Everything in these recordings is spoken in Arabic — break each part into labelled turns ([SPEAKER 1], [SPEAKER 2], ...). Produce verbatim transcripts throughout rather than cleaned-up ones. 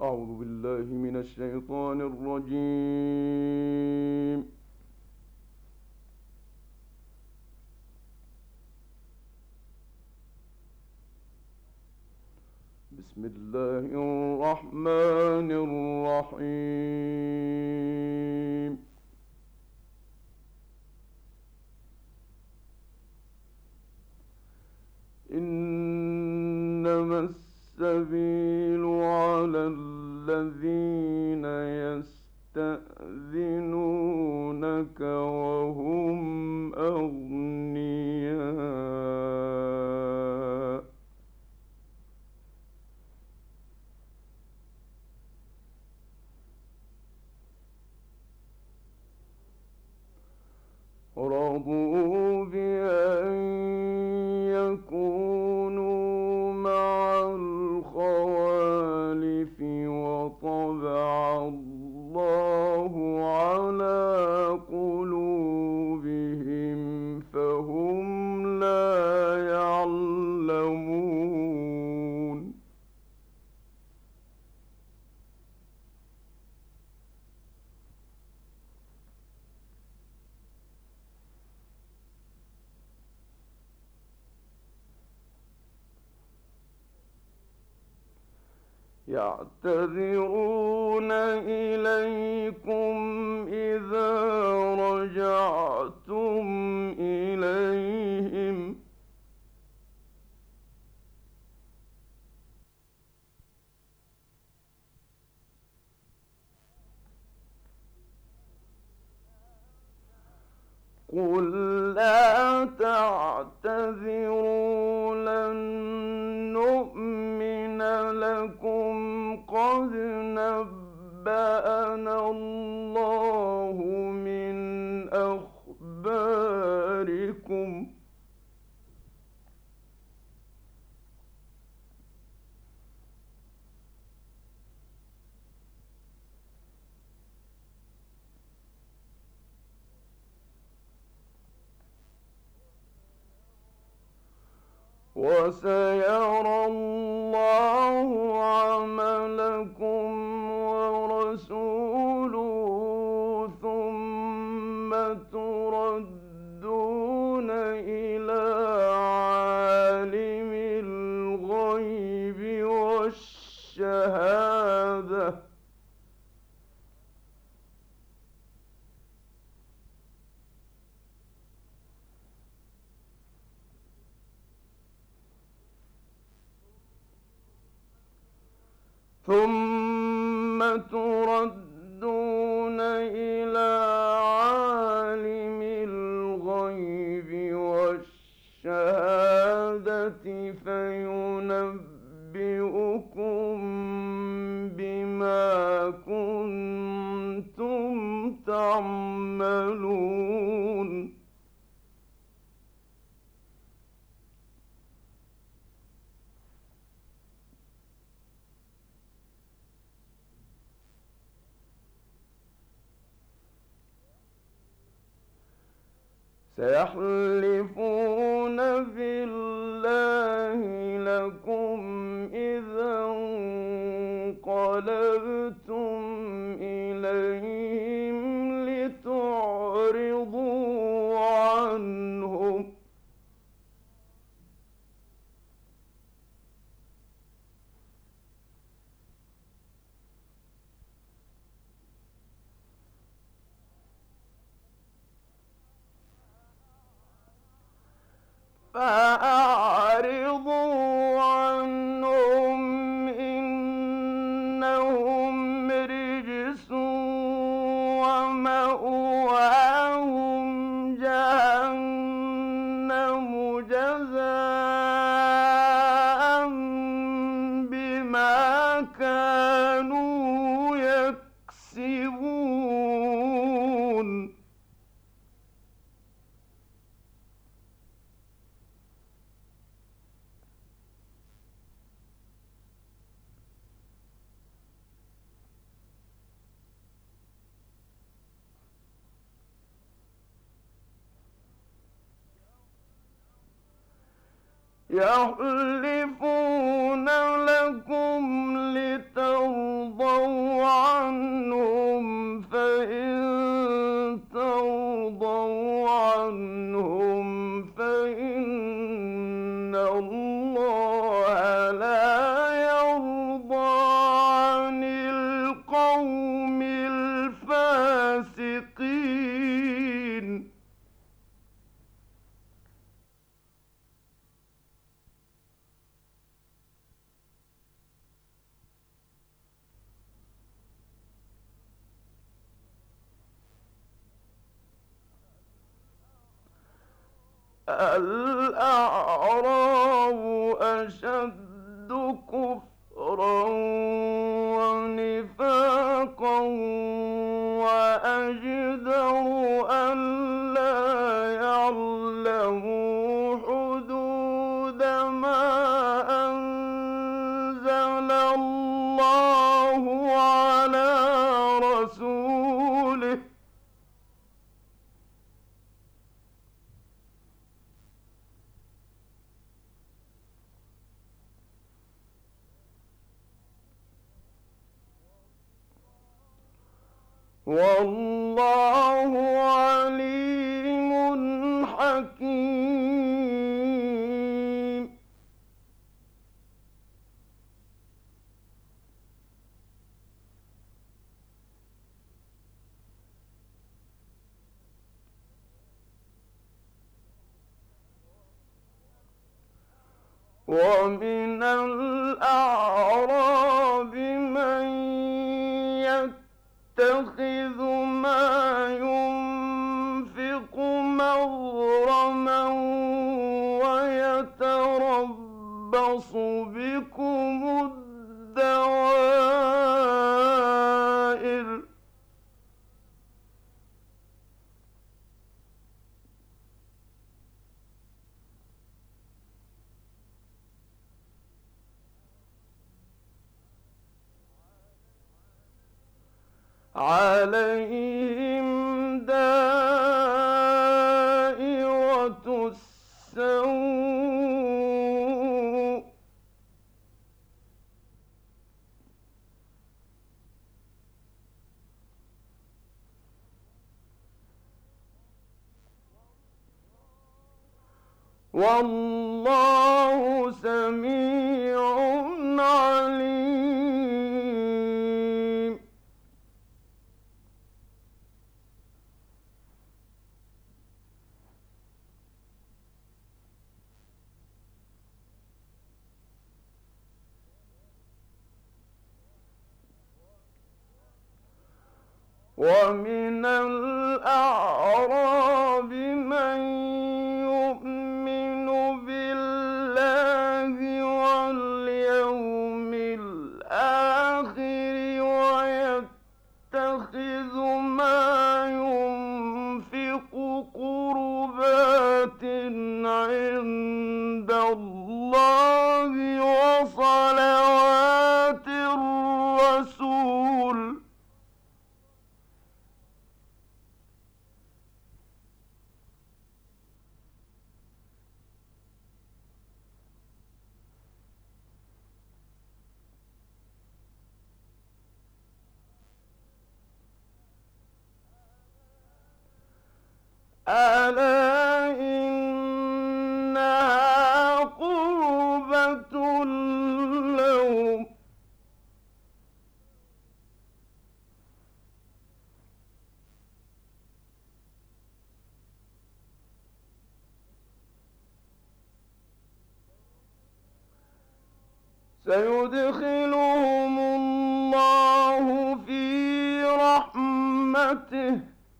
[SPEAKER 1] أعوذ بالله من الشيطان الرجيم. بسم الله الرحمن الرحيم. إنما السبيل على الذين يستأذنونك وهم أغنياء رضوا بأن يكونوا مع الخوالف وطبع الله على قلوبهم فهم لا يعلمون. يعتذرون إليكم إذا رجعتم إليهم قل لا تعتذروا لن نؤمن لكم قد نبأنا الله من أخباركم وسيرى الله عملكم ورسوله ثم تردون إلى عالم الغيب والشهادة ثم تردون إلى عالم الغيب والشهادة فينبئكم بما كنتم تعملون. سيحلفون بالله لكم إذا انقلبتم إليهم لتعرضوا عنهم فأعرضوا عنهم إنهم رجس ومأواهم جهنم جزاء بما كانوا يكسبون. يحلفون لكم لترضوا الله لا يرضى عن القوم الفاسقين. الأعراب أشد كفرا ونفاقا وأجدر ألا يعلموا حدود ما أنزل الله على رسوله. والله عليم حكيم. ومن الأعراب من يتخذ ما ينفق مغرما ويتربص بكم الدوائر. عليهم دائرة السوء. والله سميع عليم. ومن الأعراب من يؤمن بالله واليوم الآخر ويتخذ ما ينفق قربات عند الله وصلوات الرسول. ألا إنها قربة لهم. سيدخلهم الله في رحمته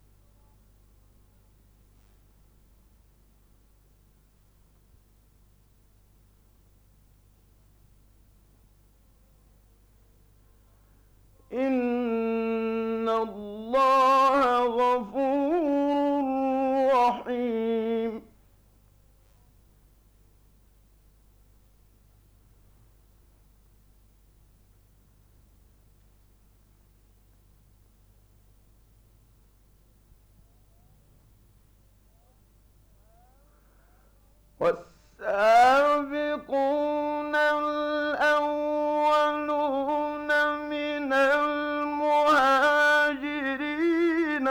[SPEAKER 1] إن الله غفور رحيم. والسابقون الأولون من المهاجرين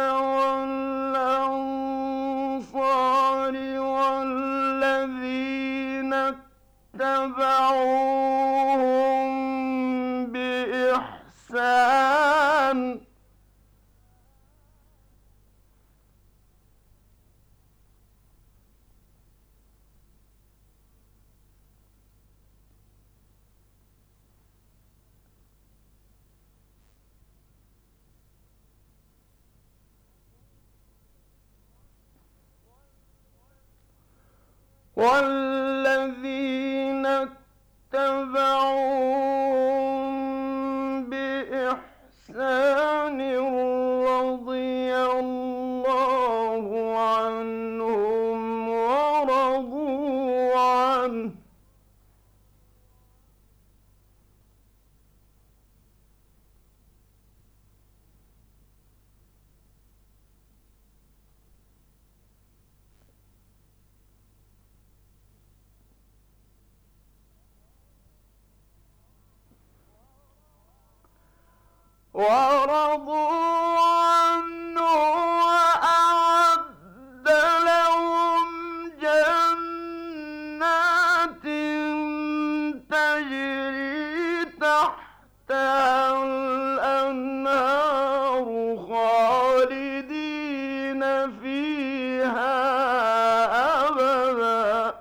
[SPEAKER 1] والأنصار والذين اتبعوهم بإحسان والذين اتبعوهم بإحسان رضي الله عنهم ورضوا عنه ورضوا عنه وأعد لهم جنات تجري تحتها الأنهار خالدين فيها أبدا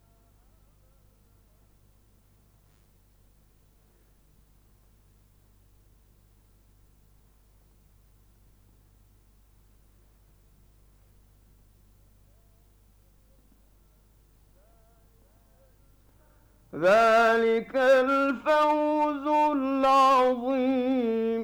[SPEAKER 1] ذلك الفوز العظيم.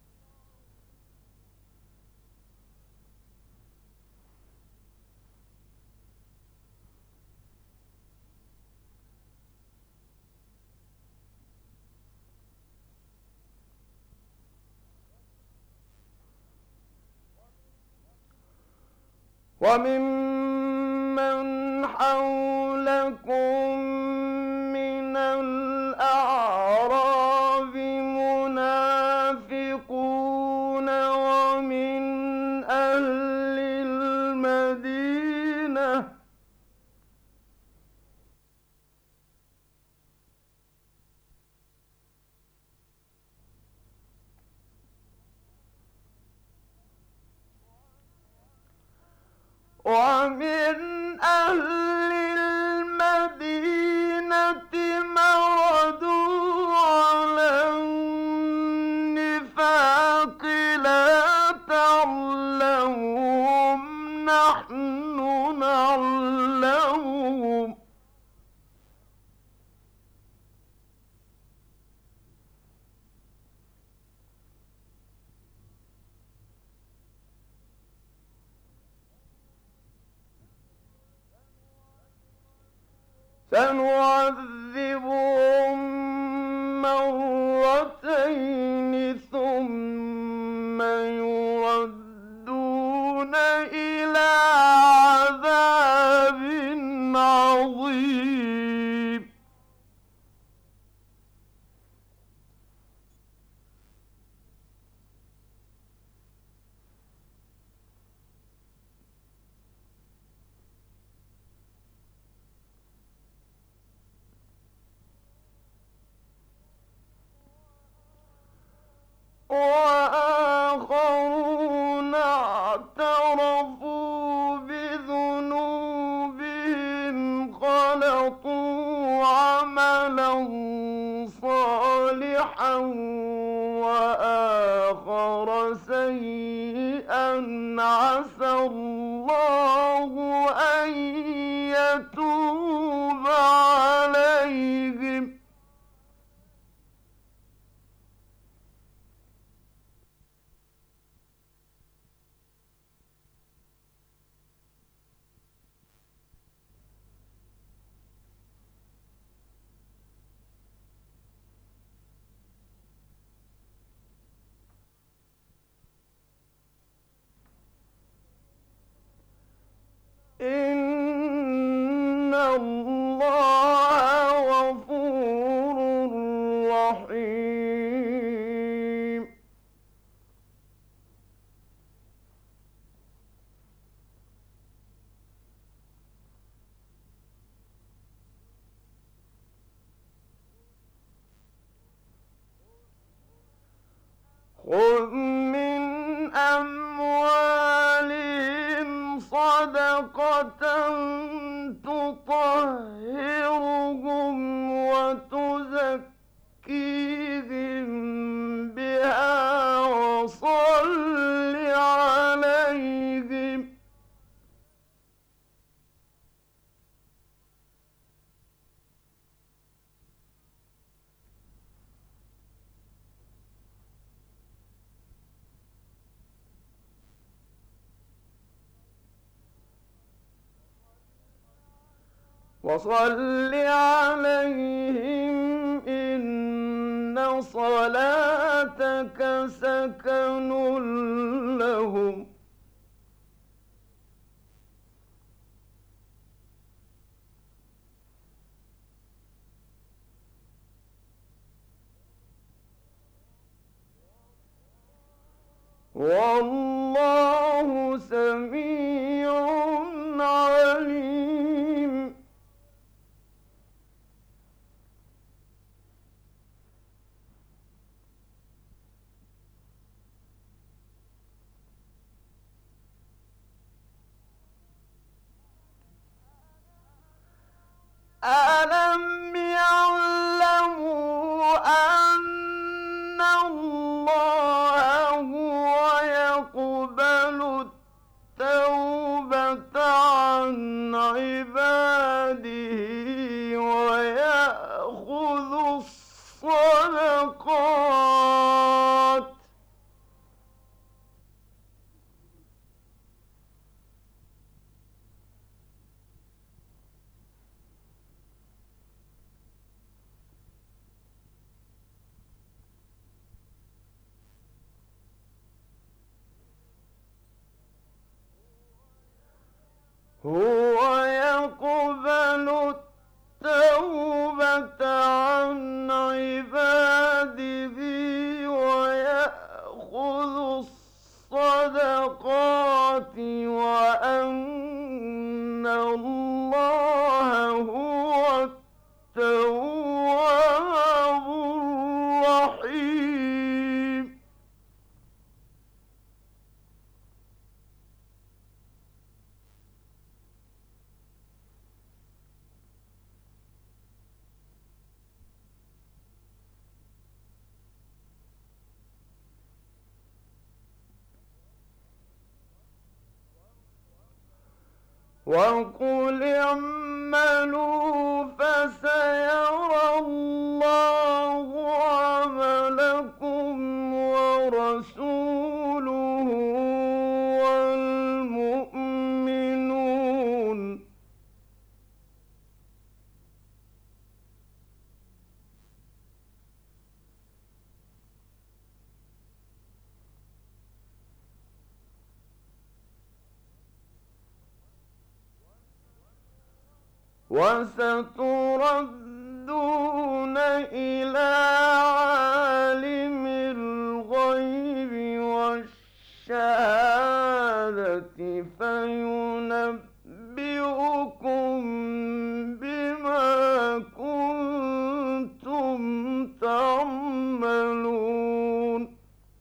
[SPEAKER 1] وممن حولكم من الأعراب منافقون ومن أهل المدينة ومن أهل المدينة مردوا على النفاق لا تعلمهم نحن نعلمهم سنعذبهم مرتين ثم يردون إلى عذاب عظيم. وآخرون اعترفوا بذنوبهم خلطوا عملا صالحا وآخر سيئا عسى الله أن يتوب عليهم إن الله غفور رحيم. تطهرهم وتزكيهم بها وصل عليهم. وصل عليهم إن صلاتك سكن لهم. والله سميع عليم. ألم يعلموا أن الله هو يقبل التوبة عن عباده ويأخذ الصدقات. هو يقبل التوبة عن عباده ويأخذ الصدقات وأن الله هو التواب الرحيم. وقل اعملوا فسيرى الله عملكم ورسوله والمؤمنون. وستردون إلى عالم الغيب والشهادة فينبئكم بما كنتم تعملون.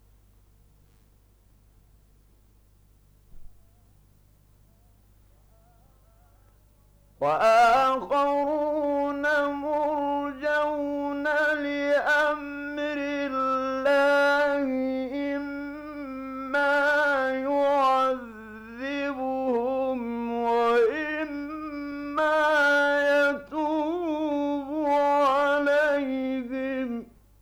[SPEAKER 1] وآخرون مرجون لأمر الله إما يعذبهم وإما يتوب عليهم.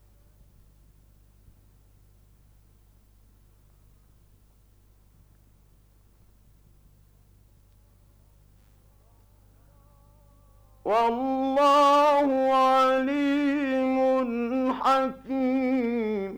[SPEAKER 1] والله عليم حكيم.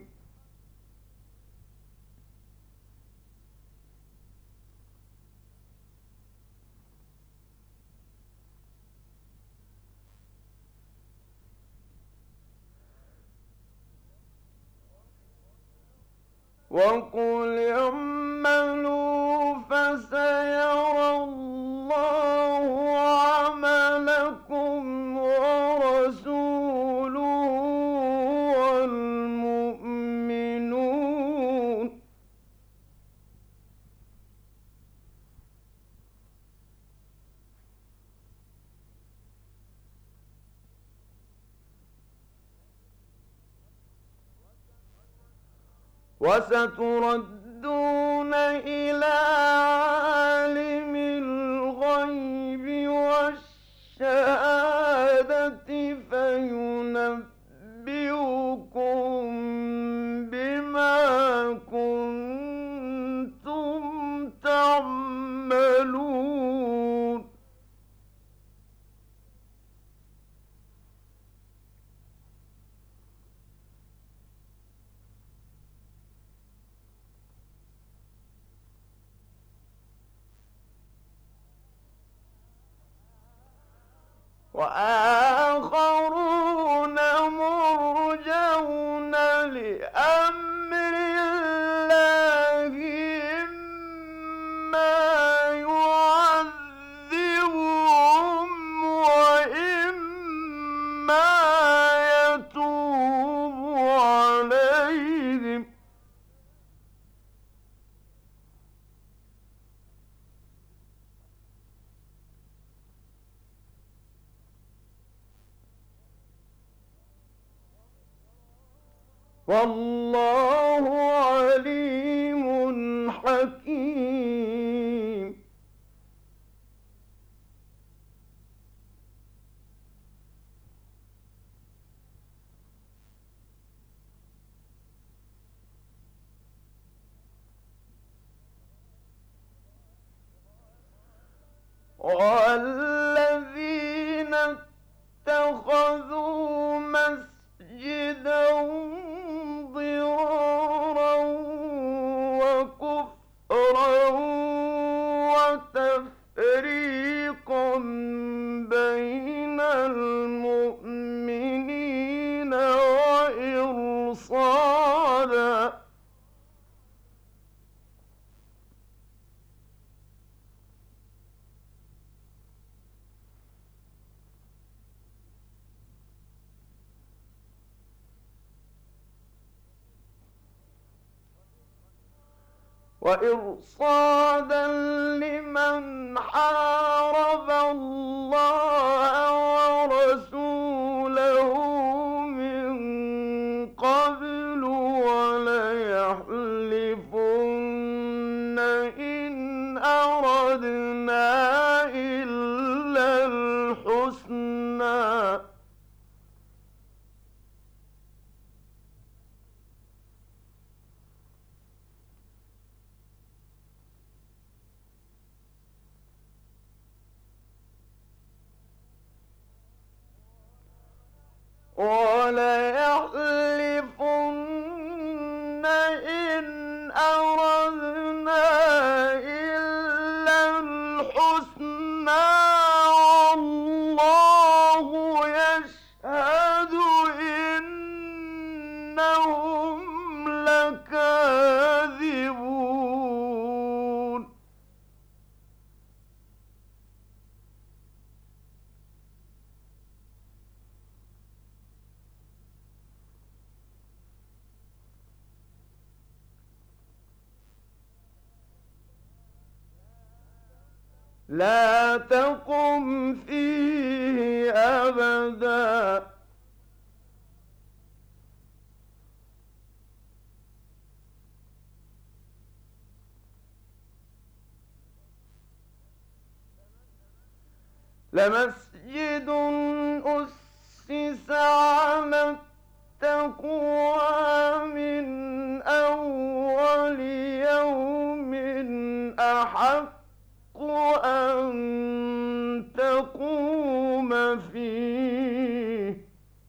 [SPEAKER 1] وقل اعملوا فسيرى الله عملكم ورسوله والمؤمنون. وستردون إلى عالم الغيب والشهادة فينبئكم بما كنتم تعملون وآخرون مرجون لأمر الله إما يعذبهم وإما يتوب عليهم والله عليم حكيم. والذين اتخذوا مسجدا ضرارا وكفرا وتفريقا بين المؤمنين وإرصادا وإرصادا لمن حارب الله ورسوله من قبل وليحلفن إن أردنا إلا الحسنى وليحلفن إن أردنا إلا الحسنى والله يشهد إنهم لكاذبون. لا تقم فيه أبدا لمسجد أسس على التقوى من أول يوم أحق أن تقوم فيه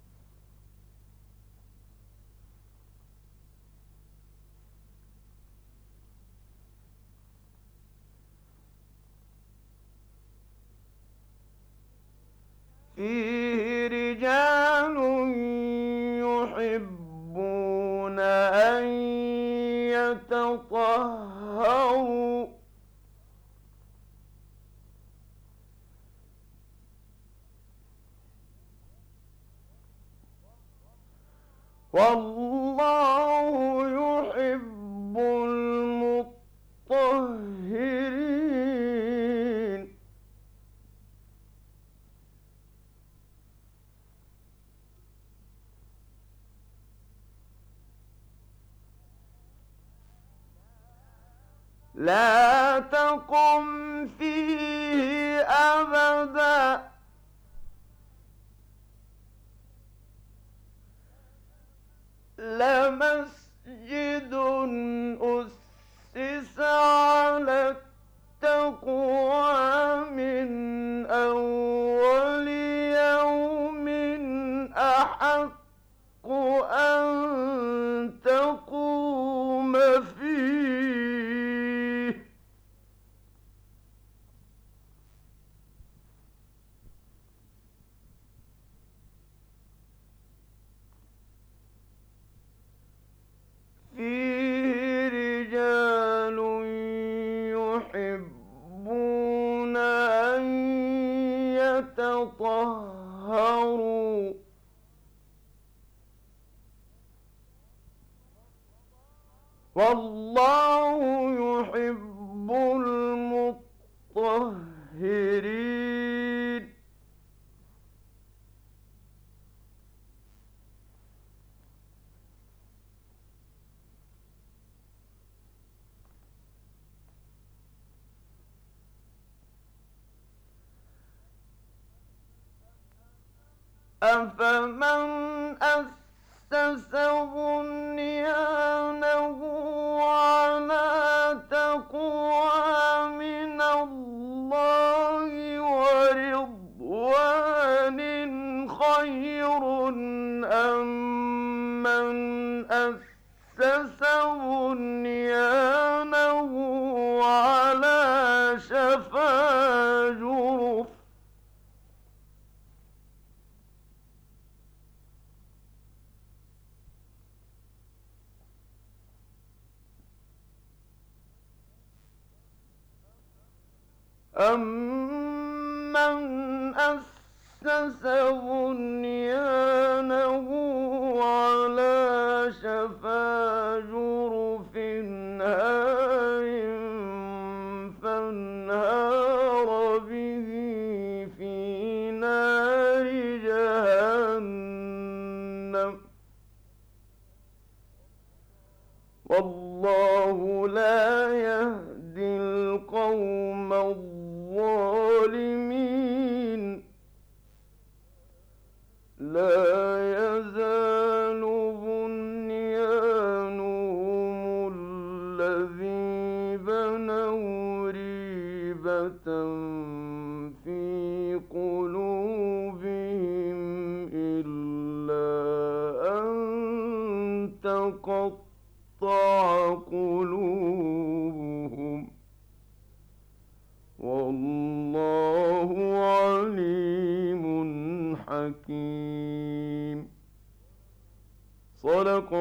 [SPEAKER 1] فيه رجال يحبون أن يتطهروا والله يحب المطهرين. لا تقم فيه أبدا لمسجد أسس على التقوى من أول يوم أحق أن تقوم فيه فيه رجال يحبون أن يتطهروا والله يحب المطهرين أفمن أسس بنيانه على تقوى من الله ورضوان خير أم من أسس بنيانه على شفا جرف أَمَّنْ أَسَّسَ بُنْيَانَهُ عَلَىٰ شَفَا جُرُفٍ هَارٍ فَانْهَارَ بِهِ فِي نَارِ جَهَنَّمَ ۗ وَاللَّهُ لَا يَهْدِي الْقَوْمَ الظَّالِمِينَ لَا يَزَالُ بُنْيَانُهُمُ الَّذِي بَنَوْا رِيبَةً فِي قُلُوبِهِمْ إِلَّا أَن تَقَطَّعَ قُلُوبُهُمْ ۗ وَاللَّهُ عَلِيمٌ حَكِيمٌ. صدق